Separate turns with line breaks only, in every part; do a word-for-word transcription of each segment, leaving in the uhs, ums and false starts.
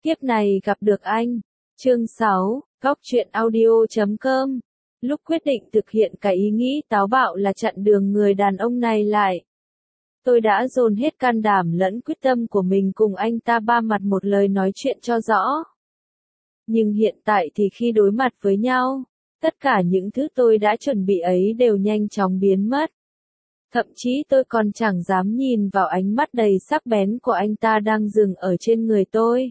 Kiếp này gặp được anh. Chương sáu, góc truyện audio chấm com. Lúc quyết định thực hiện cái ý nghĩ táo bạo là chặn đường người đàn ông này lại, tôi đã dồn hết can đảm lẫn quyết tâm của mình cùng anh ta ba mặt một lời nói chuyện cho rõ. Nhưng hiện tại thì khi đối mặt với nhau, tất cả những thứ tôi đã chuẩn bị ấy đều nhanh chóng biến mất. Thậm chí tôi còn chẳng dám nhìn vào ánh mắt đầy sắc bén của anh ta đang dừng ở trên người tôi.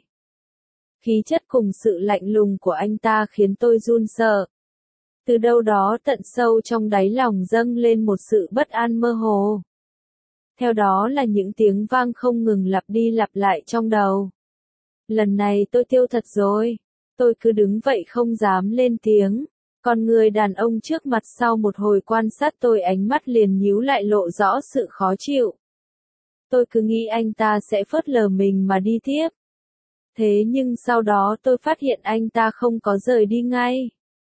Khí chất cùng sự lạnh lùng của anh ta khiến tôi run sợ. Từ đâu đó tận sâu trong đáy lòng dâng lên một sự bất an mơ hồ. Theo đó là những tiếng vang không ngừng lặp đi lặp lại trong đầu. Lần này tôi tiêu thật rồi. Tôi cứ đứng vậy không dám lên tiếng. Còn người đàn ông trước mặt sau một hồi quan sát tôi, ánh mắt liền nhíu lại lộ rõ sự khó chịu. Tôi cứ nghĩ anh ta sẽ phớt lờ mình mà đi tiếp. Thế nhưng sau đó tôi phát hiện anh ta không có rời đi ngay,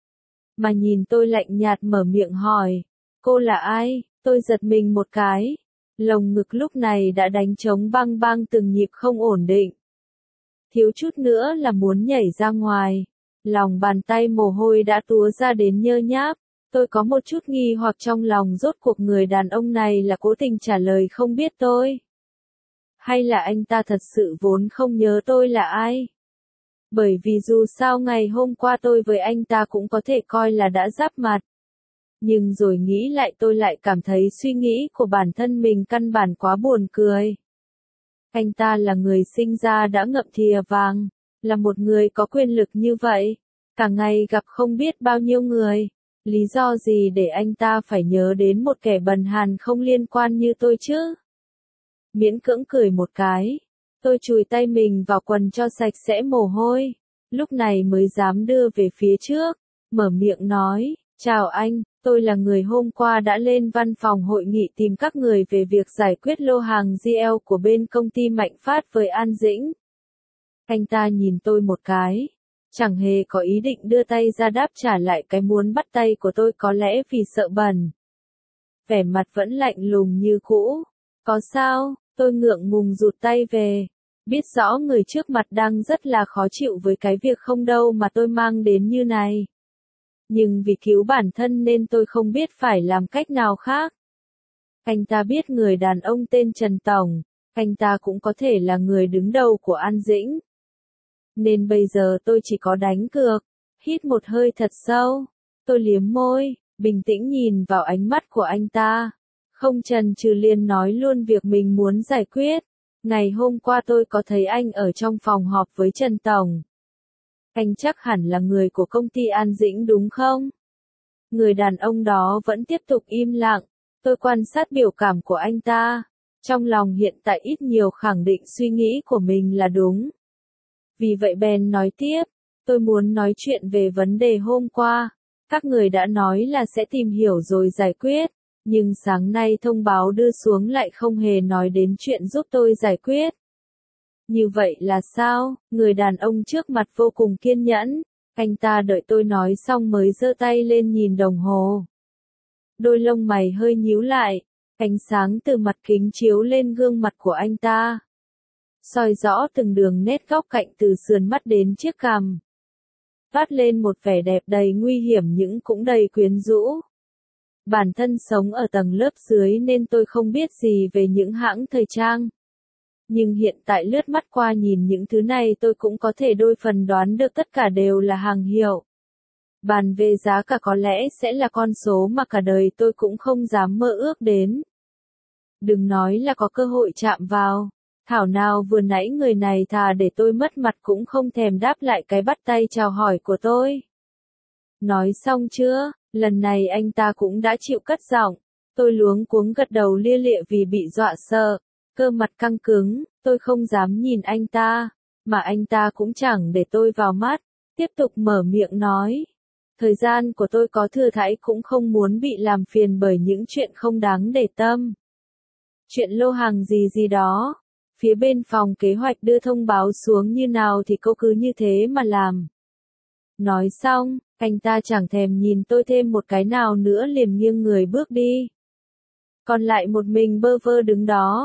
mà nhìn tôi lạnh nhạt mở miệng hỏi, cô là ai? Tôi giật mình một cái. Lồng ngực lúc này đã đánh trống bang bang từng nhịp không ổn định. Thiếu chút nữa là muốn nhảy ra ngoài. Lòng bàn tay mồ hôi đã túa ra đến nhơ nháp. Tôi có một chút nghi hoặc trong lòng, rốt cuộc người đàn ông này là cố tình trả lời không biết tôi, hay là anh ta thật sự vốn không nhớ tôi là ai. Bởi vì dù sao ngày hôm qua tôi với anh ta cũng có thể coi là đã giáp mặt. Nhưng rồi nghĩ lại tôi lại cảm thấy suy nghĩ của bản thân mình căn bản quá buồn cười. Anh ta là người sinh ra đã ngậm thìa vàng, là một người có quyền lực như vậy, cả ngày gặp không biết bao nhiêu người. Lý do gì để anh ta phải nhớ đến một kẻ bần hàn không liên quan như tôi chứ? Miễn cưỡng cười một cái, tôi chùi tay mình vào quần cho sạch sẽ mồ hôi, lúc này mới dám đưa về phía trước, mở miệng nói, chào anh, tôi là người hôm qua đã lên văn phòng hội nghị tìm các người về việc giải quyết lô hàng giê lờ của bên công ty Mạnh Phát với An Dĩnh. Anh ta nhìn tôi một cái, chẳng hề có ý định đưa tay ra đáp trả lại cái muốn bắt tay của tôi, có lẽ vì sợ bẩn. Vẻ mặt vẫn lạnh lùng như cũ. Có sao? Tôi ngượng ngùng rụt tay về. Biết rõ người trước mặt đang rất là khó chịu với cái việc không đâu mà tôi mang đến như này. Nhưng vì cứu bản thân nên tôi không biết phải làm cách nào khác. Anh ta biết người đàn ông tên Trần Tổng, anh ta cũng có thể là người đứng đầu của An Dĩnh. Nên bây giờ tôi chỉ có đánh cược. Hít một hơi thật sâu, tôi liếm môi, bình tĩnh nhìn vào ánh mắt của anh ta. Không chần chừ liền nói luôn việc mình muốn giải quyết. Ngày hôm qua tôi có thấy anh ở trong phòng họp với Trần Tổng. Anh chắc hẳn là người của công ty An Dĩnh đúng không? Người đàn ông đó vẫn tiếp tục im lặng. Tôi quan sát biểu cảm của anh ta. Trong lòng hiện tại ít nhiều khẳng định suy nghĩ của mình là đúng. Vì vậy bèn nói tiếp, tôi muốn nói chuyện về vấn đề hôm qua. Các người đã nói là sẽ tìm hiểu rồi giải quyết. Nhưng sáng nay thông báo đưa xuống lại không hề nói đến chuyện giúp tôi giải quyết. Như vậy là sao? Người đàn ông trước mặt vô cùng kiên nhẫn. Anh ta đợi tôi nói xong mới giơ tay lên nhìn đồng hồ. Đôi lông mày hơi nhíu lại. Ánh sáng từ mặt kính chiếu lên gương mặt của anh ta, soi rõ từng đường nét góc cạnh từ sườn mắt đến chiếc cằm. Toát lên một vẻ đẹp đầy nguy hiểm nhưng cũng đầy quyến rũ. Bản thân sống ở tầng lớp dưới nên tôi không biết gì về những hãng thời trang. Nhưng hiện tại lướt mắt qua nhìn những thứ này tôi cũng có thể đôi phần đoán được tất cả đều là hàng hiệu. Bàn về giá cả có lẽ sẽ là con số mà cả đời tôi cũng không dám mơ ước đến. Đừng nói là có cơ hội chạm vào. Thảo nào vừa nãy người này thà để tôi mất mặt cũng không thèm đáp lại cái bắt tay chào hỏi của tôi. Nói xong chưa? Lần này anh ta cũng đã chịu cất giọng. Tôi luống cuống gật đầu lia lịa vì bị dọa sợ. Cơ mặt căng cứng, tôi không dám nhìn anh ta. Mà anh ta cũng chẳng để tôi vào mắt. Tiếp tục mở miệng nói. Thời gian của tôi có thừa thãi cũng không muốn bị làm phiền bởi những chuyện không đáng để tâm. Chuyện lô hàng gì gì đó. Phía bên phòng kế hoạch đưa thông báo xuống như nào thì cô cứ như thế mà làm. Nói xong, anh ta chẳng thèm nhìn tôi thêm một cái nào nữa liền nghiêng người bước đi. Còn lại một mình bơ vơ đứng đó.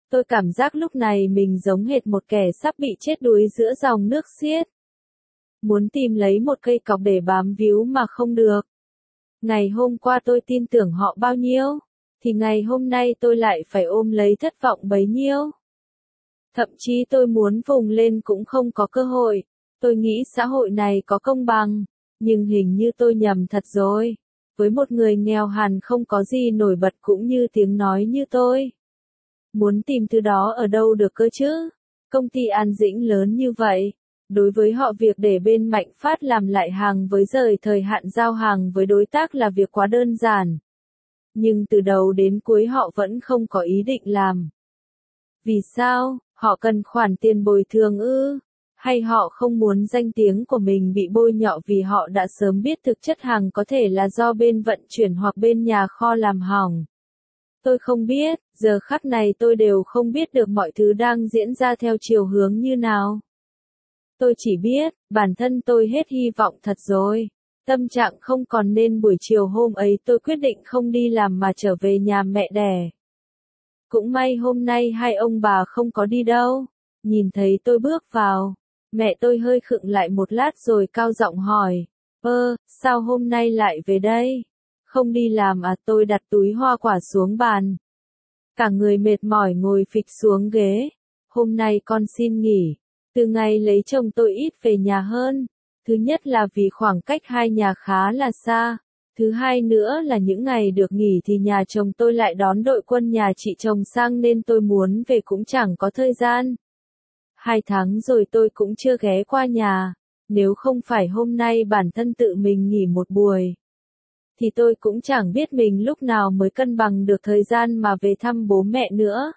Tôi cảm giác lúc này mình giống hệt một kẻ sắp bị chết đuối giữa dòng nước xiết. Muốn tìm lấy một cây cọc để bám víu mà không được. Ngày hôm qua tôi tin tưởng họ bao nhiêu, thì ngày hôm nay tôi lại phải ôm lấy thất vọng bấy nhiêu. Thậm chí tôi muốn vùng lên cũng không có cơ hội. Tôi nghĩ xã hội này có công bằng, nhưng hình như tôi nhầm thật rồi. Với một người nghèo hẳn không có gì nổi bật cũng như tiếng nói như tôi. Muốn tìm thứ đó ở đâu được cơ chứ? Công ty An Dĩnh lớn như vậy. Đối với họ việc để bên Mạnh Phát làm lại hàng với rời thời hạn giao hàng với đối tác là việc quá đơn giản. Nhưng từ đầu đến cuối họ vẫn không có ý định làm. Vì sao? Họ cần khoản tiền bồi thường ư? Hay họ không muốn danh tiếng của mình bị bôi nhọ vì họ đã sớm biết thực chất hàng có thể là do bên vận chuyển hoặc bên nhà kho làm hỏng? Tôi không biết, giờ khắc này tôi đều không biết được mọi thứ đang diễn ra theo chiều hướng như nào. Tôi chỉ biết, bản thân tôi hết hy vọng thật rồi. Tâm trạng không còn nên buổi chiều hôm ấy tôi quyết định không đi làm mà trở về nhà mẹ đẻ. Cũng may hôm nay hai ông bà không có đi đâu. Nhìn thấy tôi bước vào, mẹ tôi hơi khựng lại một lát rồi cao giọng hỏi, ơ, sao hôm nay lại về đây? Không đi làm à? Tôi đặt túi hoa quả xuống bàn. Cả người mệt mỏi ngồi phịch xuống ghế. Hôm nay con xin nghỉ. Từ ngày lấy chồng tôi ít về nhà hơn. Thứ nhất là vì khoảng cách hai nhà khá là xa. Thứ hai nữa là những ngày được nghỉ thì nhà chồng tôi lại đón đội quân nhà chị chồng sang nên tôi muốn về cũng chẳng có thời gian. Hai tháng rồi tôi cũng chưa ghé qua nhà. Nếu không phải hôm nay bản thân tự mình nghỉ một buổi, thì tôi cũng chẳng biết mình lúc nào mới cân bằng được thời gian mà về thăm bố mẹ nữa.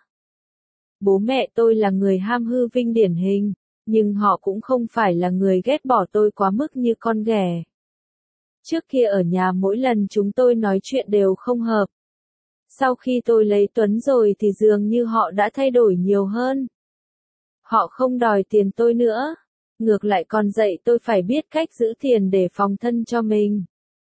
Bố mẹ tôi là người ham hư vinh điển hình, nhưng họ cũng không phải là người ghét bỏ tôi quá mức như con ghẻ. Trước kia ở nhà mỗi lần chúng tôi nói chuyện đều không hợp. Sau khi tôi lấy Tuấn rồi thì dường như họ đã thay đổi nhiều hơn. Họ không đòi tiền tôi nữa, ngược lại còn dạy tôi phải biết cách giữ tiền để phòng thân cho mình.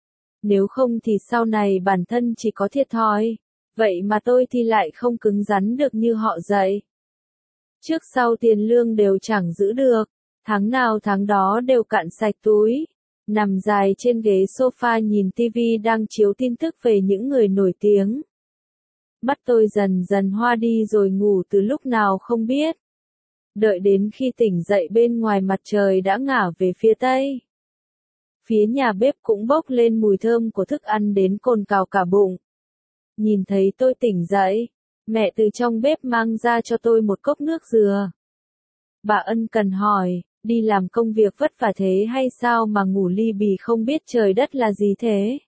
Nếu không thì sau này bản thân chỉ có thiệt thòi, vậy mà tôi thì lại không cứng rắn được như họ dạy. Trước sau tiền lương đều chẳng giữ được, tháng nào tháng đó đều cạn sạch túi. Nằm dài trên ghế sofa nhìn tivi đang chiếu tin tức về những người nổi tiếng. Mắt tôi dần dần hoa đi rồi ngủ từ lúc nào không biết. Đợi đến khi tỉnh dậy bên ngoài mặt trời đã ngả về phía tây. Phía nhà bếp cũng bốc lên mùi thơm của thức ăn đến cồn cào cả bụng. Nhìn thấy tôi tỉnh dậy, mẹ từ trong bếp mang ra cho tôi một cốc nước dừa. Bà ân cần hỏi, đi làm công việc vất vả thế hay sao mà ngủ li bì không biết trời đất là gì thế?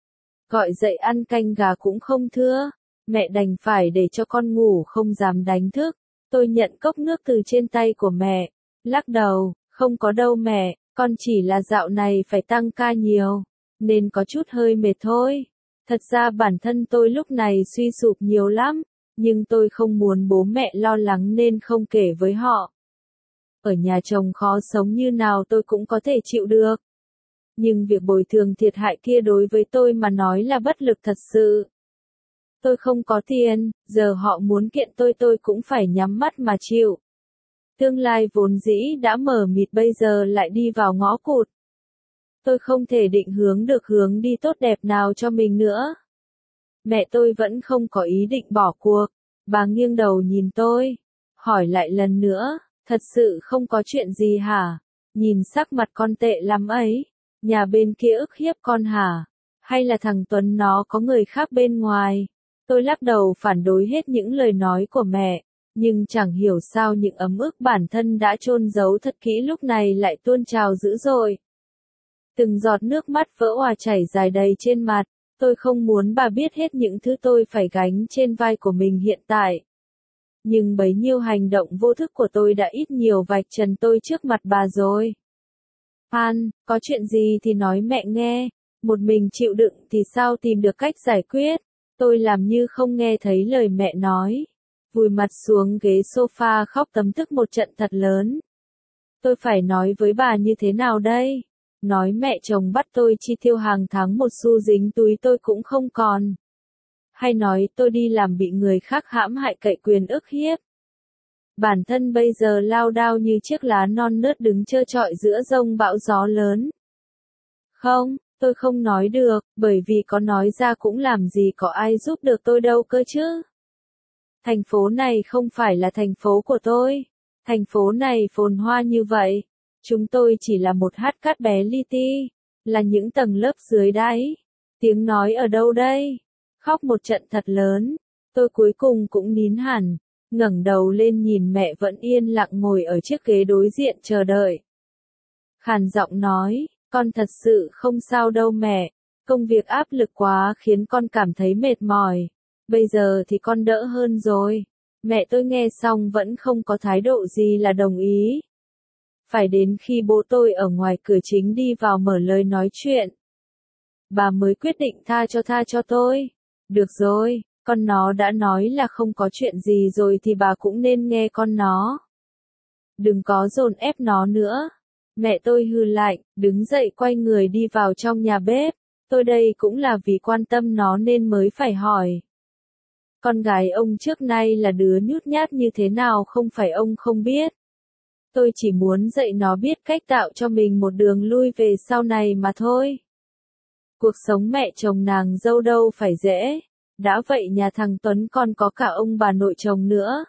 Gọi dậy ăn canh gà cũng không thưa, mẹ đành phải để cho con ngủ không dám đánh thức. Tôi nhận cốc nước từ trên tay của mẹ, lắc đầu, không có đâu mẹ, con chỉ là dạo này phải tăng ca nhiều, nên có chút hơi mệt thôi. Thật ra bản thân tôi lúc này suy sụp nhiều lắm, nhưng tôi không muốn bố mẹ lo lắng nên không kể với họ. Ở nhà chồng khó sống như nào tôi cũng có thể chịu được. Nhưng việc bồi thường thiệt hại kia đối với tôi mà nói là bất lực thật sự. Tôi không có tiền, giờ họ muốn kiện tôi tôi cũng phải nhắm mắt mà chịu. Tương lai vốn dĩ đã mờ mịt bây giờ lại đi vào ngõ cụt. Tôi không thể định hướng được hướng đi tốt đẹp nào cho mình nữa. Mẹ tôi vẫn không có ý định bỏ cuộc. Bà nghiêng đầu nhìn tôi, hỏi lại lần nữa, thật sự không có chuyện gì hả? Nhìn sắc mặt con tệ lắm ấy, nhà bên kia ức hiếp con hả? Hay là thằng Tuấn nó có người khác bên ngoài? Tôi lắc đầu phản đối hết những lời nói của mẹ, nhưng chẳng hiểu sao những ấm ức bản thân đã chôn giấu thật kỹ lúc này lại tuôn trào dữ dội. Từng giọt nước mắt vỡ òa chảy dài đầy trên mặt, tôi không muốn bà biết hết những thứ tôi phải gánh trên vai của mình hiện tại. Nhưng bấy nhiêu hành động vô thức của tôi đã ít nhiều vạch trần tôi trước mặt bà rồi. Phan, có chuyện gì thì nói mẹ nghe, một mình chịu đựng thì sao tìm được cách giải quyết. Tôi làm như không nghe thấy lời mẹ nói, vùi mặt xuống ghế sofa khóc tấm tức một trận thật lớn. Tôi phải nói với bà như thế nào đây? Nói mẹ chồng bắt tôi chi tiêu hàng tháng một xu dính túi tôi cũng không còn. Hay nói tôi đi làm bị người khác hãm hại cậy quyền ức hiếp. Bản thân bây giờ lao đao như chiếc lá non nớt đứng trơ trọi giữa giông bão gió lớn. Không, tôi không nói được, bởi vì có nói ra cũng làm gì có ai giúp được tôi đâu cơ chứ. Thành phố này không phải là thành phố của tôi. Thành phố này phồn hoa như vậy. Chúng tôi chỉ là một hạt cát bé li ti, là những tầng lớp dưới đáy. Tiếng nói ở đâu đây? Khóc một trận thật lớn. Tôi cuối cùng cũng nín hẳn, ngẩng đầu lên nhìn mẹ vẫn yên lặng ngồi ở chiếc ghế đối diện chờ đợi. Khàn giọng nói, con thật sự không sao đâu mẹ, công việc áp lực quá khiến con cảm thấy mệt mỏi. Bây giờ thì con đỡ hơn rồi. Mẹ tôi nghe xong vẫn không có thái độ gì là đồng ý. Phải đến khi bố tôi ở ngoài cửa chính đi vào mở lời nói chuyện, bà mới quyết định tha cho tha cho tôi. Được rồi, con nó đã nói là không có chuyện gì rồi thì bà cũng nên nghe con nó. Đừng có dồn ép nó nữa. Mẹ tôi hừ lạnh, đứng dậy quay người đi vào trong nhà bếp. Tôi đây cũng là vì quan tâm nó nên mới phải hỏi. Con gái ông trước nay là đứa nhút nhát như thế nào không phải ông không biết. Tôi chỉ muốn dạy nó biết cách tạo cho mình một đường lui về sau này mà thôi. Cuộc sống mẹ chồng nàng dâu đâu phải dễ. Đã vậy nhà thằng Tuấn còn có cả ông bà nội chồng nữa.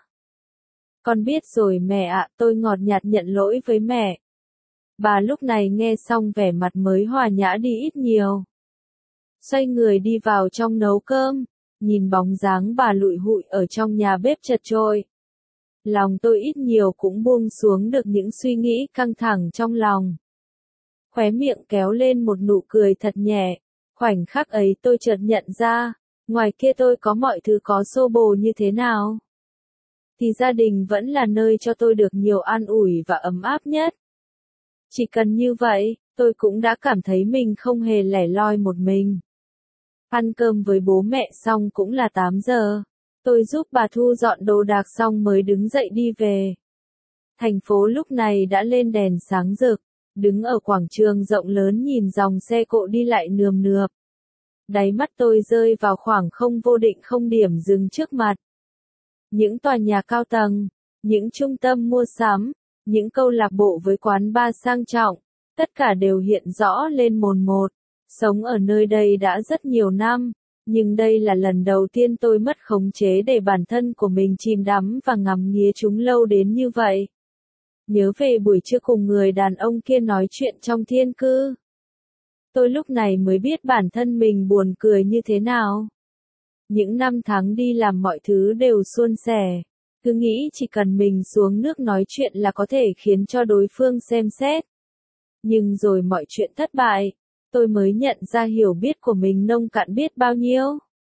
Con biết rồi mẹ ạ, tôi ngọt nhạt nhận lỗi với mẹ. Bà lúc này nghe xong vẻ mặt mới hòa nhã đi ít nhiều. Xoay người đi vào trong nấu cơm, nhìn bóng dáng bà lụi hụi ở trong nhà bếp chật chội. Lòng tôi ít nhiều cũng buông xuống được những suy nghĩ căng thẳng trong lòng. Khóe miệng kéo lên một nụ cười thật nhẹ. Khoảnh khắc ấy tôi chợt nhận ra, ngoài kia tôi có mọi thứ có xô bồ như thế nào, thì gia đình vẫn là nơi cho tôi được nhiều an ủi và ấm áp nhất. Chỉ cần như vậy, tôi cũng đã cảm thấy mình không hề lẻ loi một mình. Ăn cơm với bố mẹ xong cũng là tám giờ. Tôi giúp bà thu dọn đồ đạc xong mới đứng dậy đi về. Thành phố lúc này đã lên đèn sáng rực, đứng ở quảng trường rộng lớn nhìn dòng xe cộ đi lại nườm nượp. Đáy mắt tôi rơi vào khoảng không vô định không điểm dừng trước mặt. Những tòa nhà cao tầng, những trung tâm mua sắm, những câu lạc bộ với quán bar sang trọng, tất cả đều hiện rõ lên mồn một. Sống ở nơi đây đã rất nhiều năm, nhưng đây là lần đầu tiên tôi mất khống chế để bản thân của mình chìm đắm và ngắm nghía chúng lâu đến như vậy. Nhớ về buổi trưa cùng người đàn ông kia nói chuyện trong thiên cư. Tôi lúc này mới biết bản thân mình buồn cười như thế nào. Những năm tháng đi làm mọi thứ đều suôn sẻ. Cứ nghĩ chỉ cần mình xuống nước nói chuyện là có thể khiến cho đối phương xem xét. Nhưng rồi mọi chuyện thất bại. Tôi mới nhận ra hiểu biết của mình nông cạn biết bao nhiêu.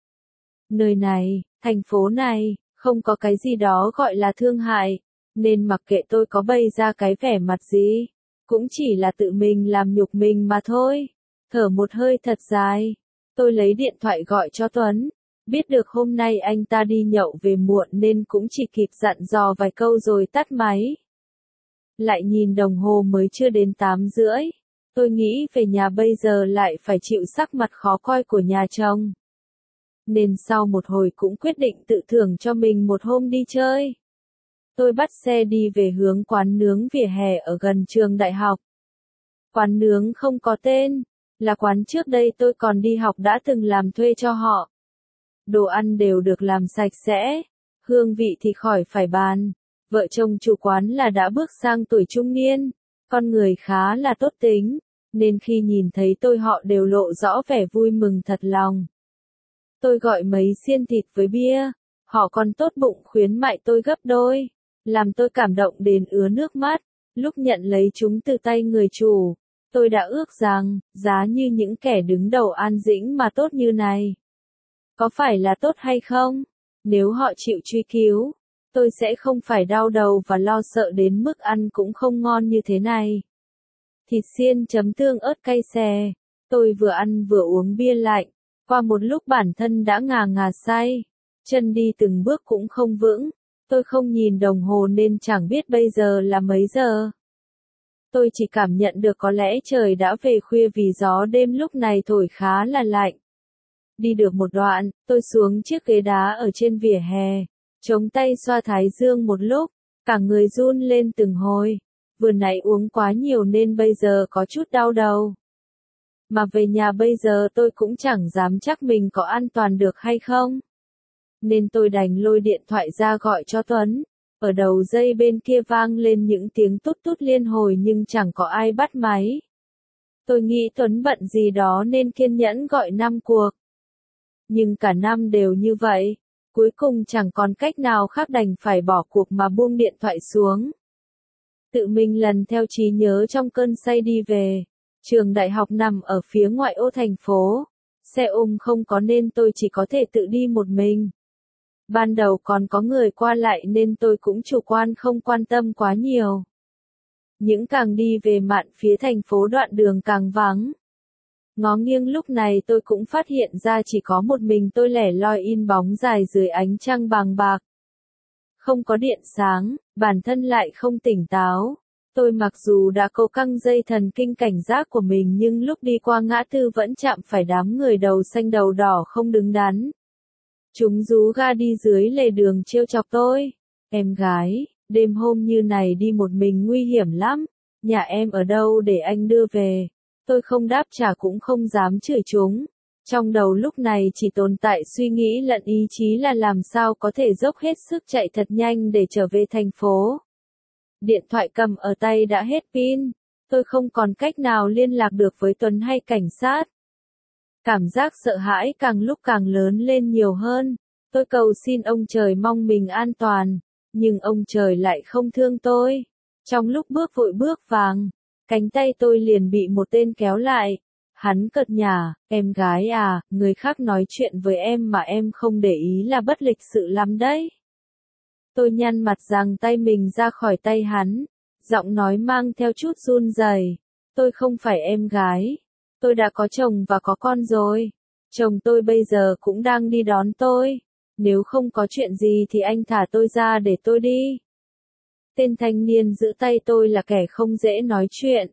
Nơi này, thành phố này, không có cái gì đó gọi là thương hại, nên mặc kệ tôi có bày ra cái vẻ mặt gì, cũng chỉ là tự mình làm nhục mình mà thôi. Thở một hơi thật dài, tôi lấy điện thoại gọi cho Tuấn. Biết được hôm nay anh ta đi nhậu về muộn nên cũng chỉ kịp dặn dò vài câu rồi tắt máy. Lại nhìn đồng hồ mới chưa đến tám rưỡi. Tôi nghĩ về nhà bây giờ lại phải chịu sắc mặt khó coi của nhà chồng. Nên sau một hồi cũng quyết định tự thưởng cho mình một hôm đi chơi. Tôi bắt xe đi về hướng quán nướng vỉa hè ở gần trường đại học. Quán nướng không có tên, là quán trước đây tôi còn đi học đã từng làm thuê cho họ. Đồ ăn đều được làm sạch sẽ, hương vị thì khỏi phải bàn. Vợ chồng chủ quán là đã bước sang tuổi trung niên, con người khá là tốt tính, nên khi nhìn thấy tôi họ đều lộ rõ vẻ vui mừng thật lòng. Tôi gọi mấy xiên thịt với bia, họ còn tốt bụng khuyến mại tôi gấp đôi, làm tôi cảm động đến ứa nước mắt. Lúc nhận lấy chúng từ tay người chủ, tôi đã ước rằng, giá như những kẻ đứng đầu An Dĩnh mà tốt như này. Có phải là tốt hay không? Nếu họ chịu truy cứu, tôi sẽ không phải đau đầu và lo sợ đến mức ăn cũng không ngon như thế này. Thịt xiên chấm tương ớt cay xè. Tôi vừa ăn vừa uống bia lạnh. Qua một lúc bản thân đã ngà ngà say. Chân đi từng bước cũng không vững. Tôi không nhìn đồng hồ nên chẳng biết bây giờ là mấy giờ. Tôi chỉ cảm nhận được có lẽ trời đã về khuya vì gió đêm lúc này thổi khá là lạnh. Đi được một đoạn, tôi xuống chiếc ghế đá ở trên vỉa hè, chống tay xoa thái dương một lúc, Cả người run lên từng hồi. Vừa nãy uống quá nhiều nên bây giờ có chút đau đầu. Mà về nhà bây giờ tôi cũng chẳng dám chắc mình có an toàn được hay không. Nên tôi đành lôi điện thoại ra gọi cho Tuấn. Ở đầu dây bên kia vang lên những tiếng tút tút liên hồi nhưng chẳng có ai bắt máy. Tôi nghĩ Tuấn bận gì đó nên kiên nhẫn gọi năm cuộc. Nhưng cả năm đều như vậy. Cuối cùng chẳng còn cách nào khác đành phải bỏ cuộc mà buông điện thoại xuống. Tự mình lần theo trí nhớ trong cơn say đi về. Trường đại học nằm ở phía ngoại ô thành phố. Xe ôm không có nên tôi chỉ có thể tự đi một mình. Ban đầu còn có người qua lại nên tôi cũng chủ quan không quan tâm quá nhiều. Những càng đi về mạn phía thành phố đoạn đường càng vắng. Ngó nghiêng lúc này tôi cũng phát hiện ra chỉ có một mình tôi lẻ loi in bóng dài dưới ánh trăng bàng bạc. Không có điện sáng, bản thân lại không tỉnh táo. Tôi mặc dù đã cố căng dây thần kinh cảnh giác của mình nhưng lúc đi qua ngã tư vẫn chạm phải đám người đầu xanh đầu đỏ không đứng đắn. Chúng rú ga đi dưới lề đường trêu chọc tôi. Em gái, đêm hôm như này đi một mình nguy hiểm lắm. Nhà em ở đâu để anh đưa về? Tôi không đáp trả cũng không dám chửi chúng. Trong đầu lúc này chỉ tồn tại suy nghĩ lẫn ý chí là làm sao có thể dốc hết sức chạy thật nhanh để trở về thành phố. Điện thoại cầm ở tay đã hết pin. Tôi không còn cách nào liên lạc được với Tuấn hay cảnh sát. Cảm giác sợ hãi càng lúc càng lớn lên nhiều hơn. Tôi cầu xin ông trời mong mình an toàn. Nhưng ông trời lại không thương tôi. Trong lúc bước vội bước vàng, cánh tay tôi liền bị một tên kéo lại. Hắn cợt nhả, em gái à, người khác nói chuyện với em mà em không để ý là bất lịch sự lắm đấy. Tôi nhăn mặt giằng tay mình ra khỏi tay hắn. Giọng nói mang theo chút run rẩy. Tôi không phải em gái. Tôi đã có chồng và có con rồi. Chồng tôi bây giờ cũng đang đi đón tôi. Nếu không có chuyện gì thì anh thả tôi ra để tôi đi. Tên thanh niên giữ tay tôi là kẻ không dễ nói chuyện.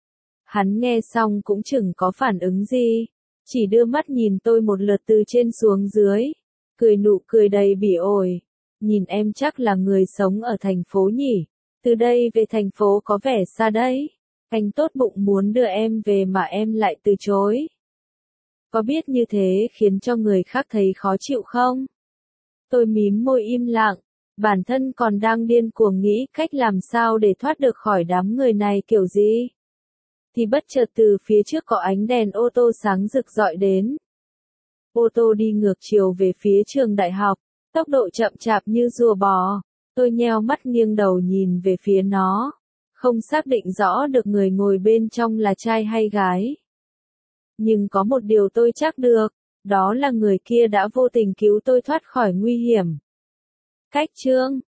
Hắn nghe xong cũng chừng có phản ứng gì. Chỉ đưa mắt nhìn tôi một lượt từ trên xuống dưới. Cười nụ cười đầy bỉ ổi. Nhìn em chắc là người sống ở thành phố nhỉ. Từ đây về thành phố có vẻ xa đấy. Anh tốt bụng muốn đưa em về mà em lại từ chối. Có biết như thế khiến cho người khác thấy khó chịu không? Tôi mím môi im lặng. Bản thân còn đang điên cuồng nghĩ cách làm sao để thoát được khỏi đám người này kiểu gì. Thì bất chợt từ phía trước có ánh đèn ô tô sáng rực rọi đến. Ô tô đi ngược chiều về phía trường đại học. Tốc độ chậm chạp như rùa bò. Tôi nheo mắt nghiêng đầu nhìn về phía nó. Không xác định rõ được người ngồi bên trong là trai hay gái. Nhưng có một điều tôi chắc được. Đó là người kia đã vô tình cứu tôi thoát khỏi nguy hiểm. Cách chương